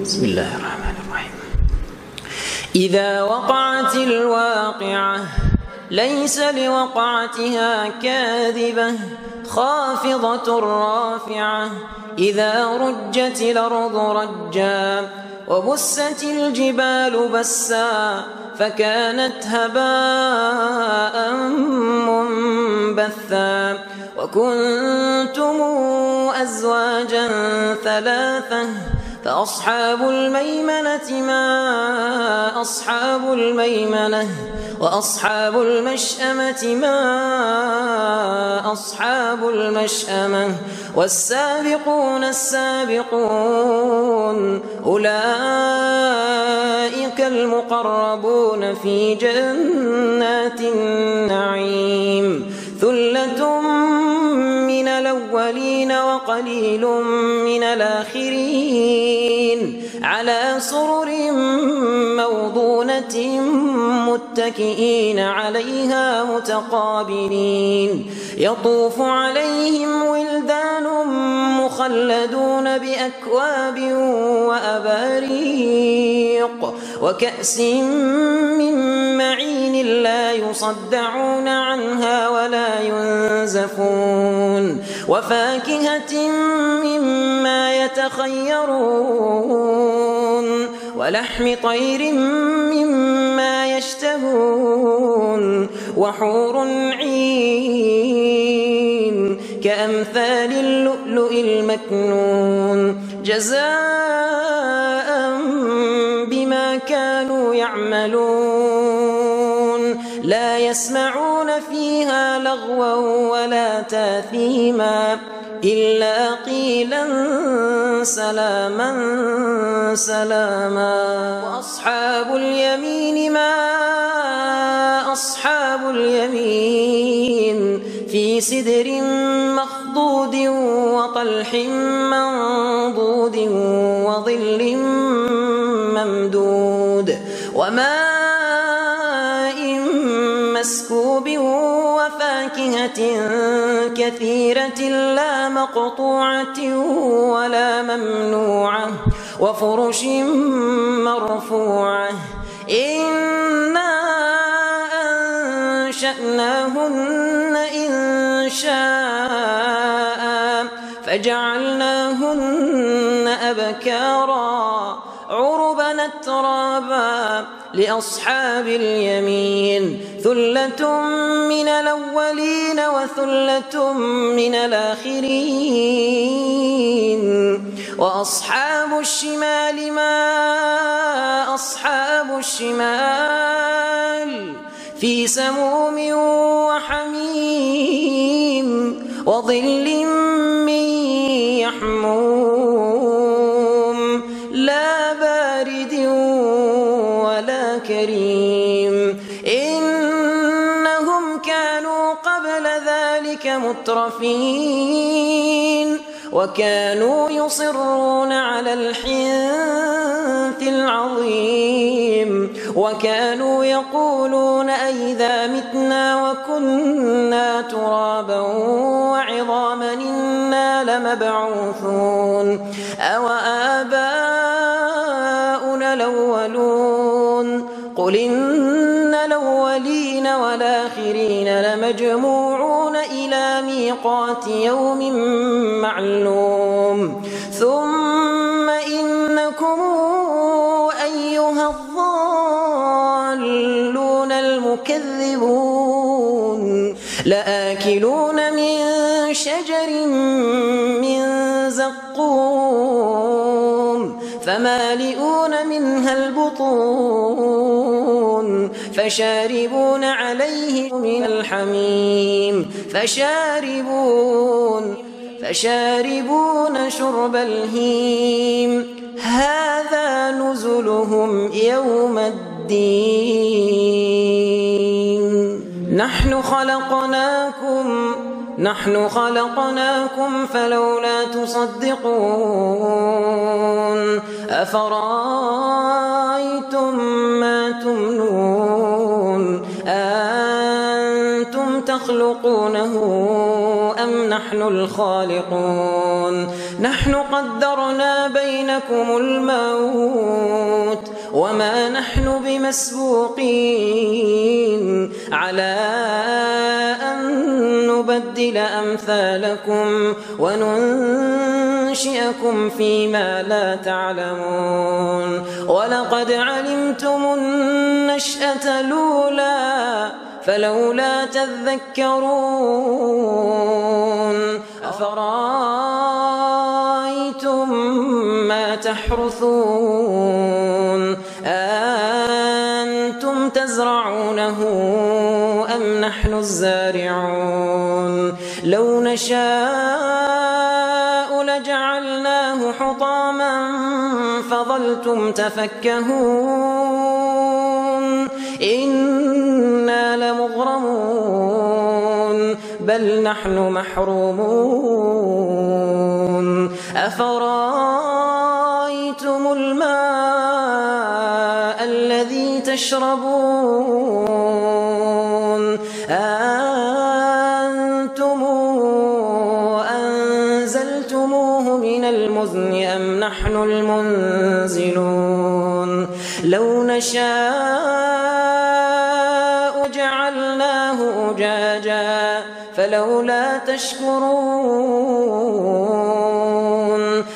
بسم الله الرحمن الرحيم. إذا وقعت الواقعة ليس لوقعتها كاذبة خافضة رافعة إذا رجت الأرض رجا وبست الجبال بسا فكانت هباء منبثا وكنتم أزواجا ثلاثة فأصحاب الميمنة ما أصحاب الميمنة وأصحاب المشأمة ما أصحاب المشأمة والسابقون السابقون أولئك المقربون في جنات النعيم ثلة من الأولين وقليل من الآخرين على سرر موضونة متكئين عليها متقابلين يطوف عليهم ولدان مخلدون بأكواب وأباريق وكأس من معين لا يصدعون عنها ولا ينزفون وفاكهة مما يتخيرون ولحم طير مما يشتهون وحور عين كأمثال اللؤلؤ المكنون جزاء بما كانوا يعملون لا يسمعون فيها لغوا ولا تاثيما إلا قيلا سلاما سلاما وأصحاب اليمين ما أصحاب اليمين في سدر مخضود وطلح منضود وظل ممدود وماء مسكوب وفاكهة كثيرة لا مقطوعة ولا ممنوعة وفرش مرفوعة إنا أنشأناهن إنشاء فجعلناهن أبكارا عربا أترابا لأصحاب اليمين ثلة من الأولين وثلة من الآخرين وأصحاب الشمال ما أصحاب الشمال في سموم وحميم وظل من يحموم لا بارد ولا كريم إنهم كانوا قبل ذلك مترفين وكانوا يصرون على الحنث العظيم وكانوا يقولون أئذا متنا وكنا ترابا وعظاما إنا لمبعوثون أو آباؤنا الأولون قل إن الأولين والآخرين لمجموعون إلى ميقات يوم معلوم ثم إنكم أيها الضالون المكذبون لآكلون من شجر من زقوم فمالئون منها البطون فشاربون عليه من الحميم فشاربون شرب الهيم هذا نزلهم يوم الدين نحن خلقناكم فلولا تصدقون أفرأيتم ما تمنون أنتم تخلقونه أم نحن الخالقون نحن قدرنا بينكم الموت وما نحن بمسبوقين على أن نبدل أمثالكم وننشئكم فيما لا تعلمون ولقد علمتم النشأة الأولى فلولا تذكرون أفرأيتم ما تحرثون أنتم تزرعونه أم نحن الزارعون لو نشاء لجعلناه حطاما فظلتم تفكهون إنا لمغرمون بل نحن محرومون أفرأيتم الماء الذي تشربون أنتم أنزلتموه من المزن أم نحن المنزلون لو نشاء جعلناه أجاجا فلولا تشكرون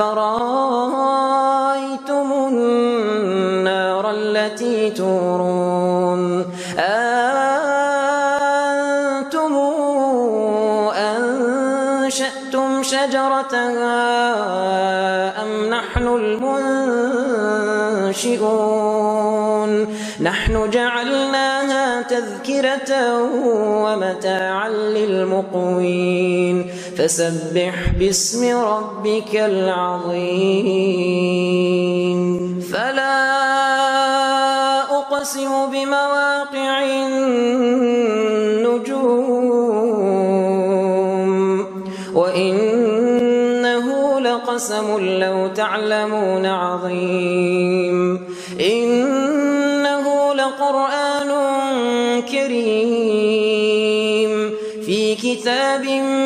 أفرأيتم النار التي تورون أنتم أنشأتم شجرتها أم نحن المنشئون نحن جعلناها تذكرة ومتاعا للمقوين فسبح باسم ربك العظيم فلا أقسم بمواقع النجوم وإنه لقسم لو تعلمون عظيم إنه لقرآن كريم في كتاب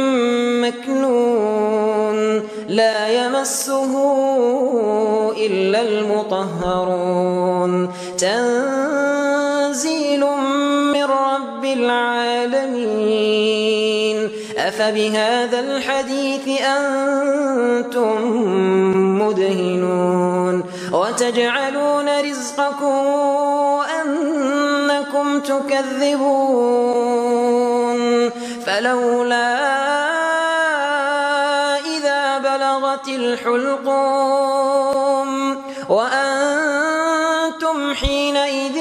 مكنون لا يمسه إلا المطهرون تنزيل من رب العالمين أفبهذا الحديث أنتم مدهنون وتجعلون رزقكم أنكم تكذبون فلولا إذا بلغت الحلقوم وأنتم حينئذ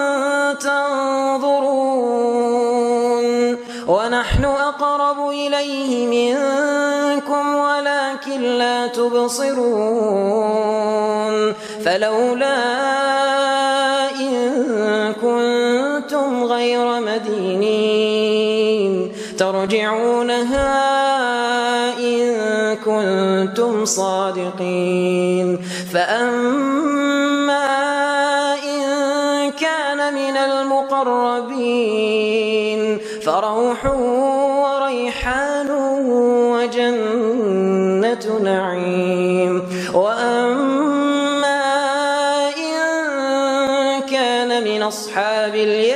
تنظرون ونحن أقرب إليه منكم ولكن لا تبصرون فلولا إن كنتم غير مدينين ترجعونها إن كنتم صادقين فأما إن كان من المقربين فروح وريحان وجنة نعيم وأما إن كان من أصحاب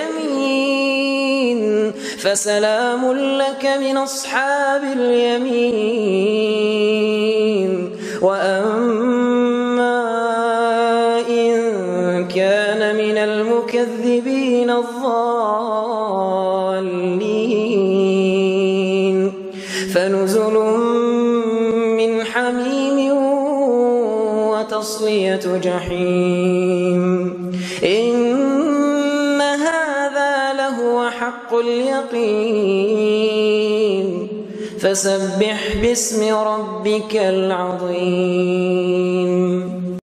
اليمين فسلام لك من أصحاب اليمين وأما إن كان من المكذبين الضالين فنزل من حميم وتصلية جحيم إن هذا لهو حق اليقين فسبح باسم ربك العظيم.